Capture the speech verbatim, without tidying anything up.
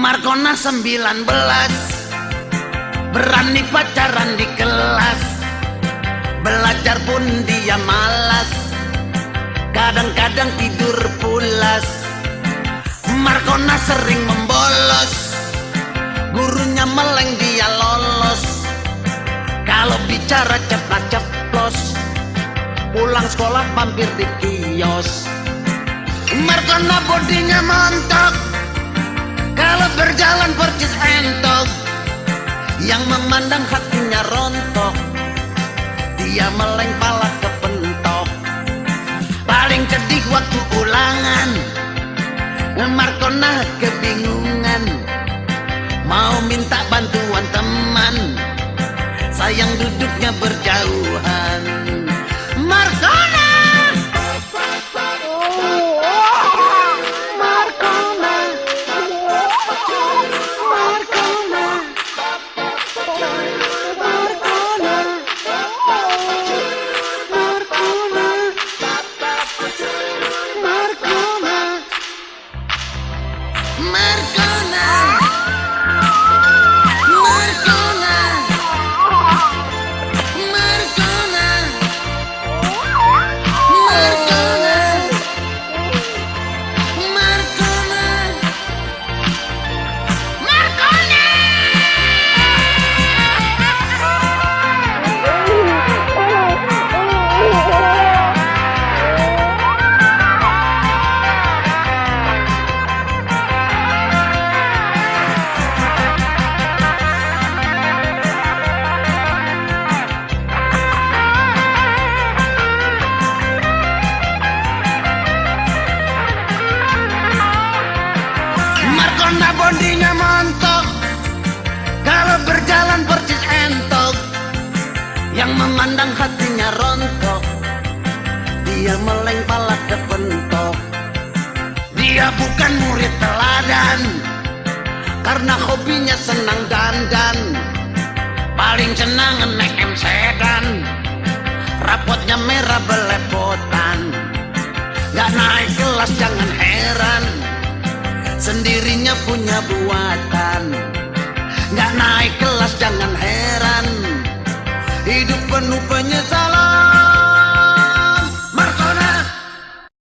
Markona sembilan belas, berani pacaran di kelas, belajar pun dia malas, kadang-kadang tidur pulas. Markona sering membolos, gurunya meleng dia lolos. Kalau bicara cepat ceplos, pulang sekolah mampir di kios. Markona bodinya montok, kalau berjalan percis entok. Yang memandang hatinya rontok, dia meleng pala kepentok. Paling sedih waktu ulangan, Markona kebingungan, mau minta bantuan teman, sayang duduknya berjauhan. Markona, Markona, Markona, Markona, Markona, Markona, Markona, Markona, Markona, Markona, Markona, Markona. Markona bodinya montok, kalau berjalan percis entok. Yang memandang hatinya rontok, dia meleng pala kepentok. Dia bukan murid teladan, karena hobinya senang dandan. Paling senang naik M sedan, rapotnya merah belepotan. Gak naik kelas jangan heran, sendirinya punya buatan. Gak naik kelas jangan heran, hidup penuh penyesalan.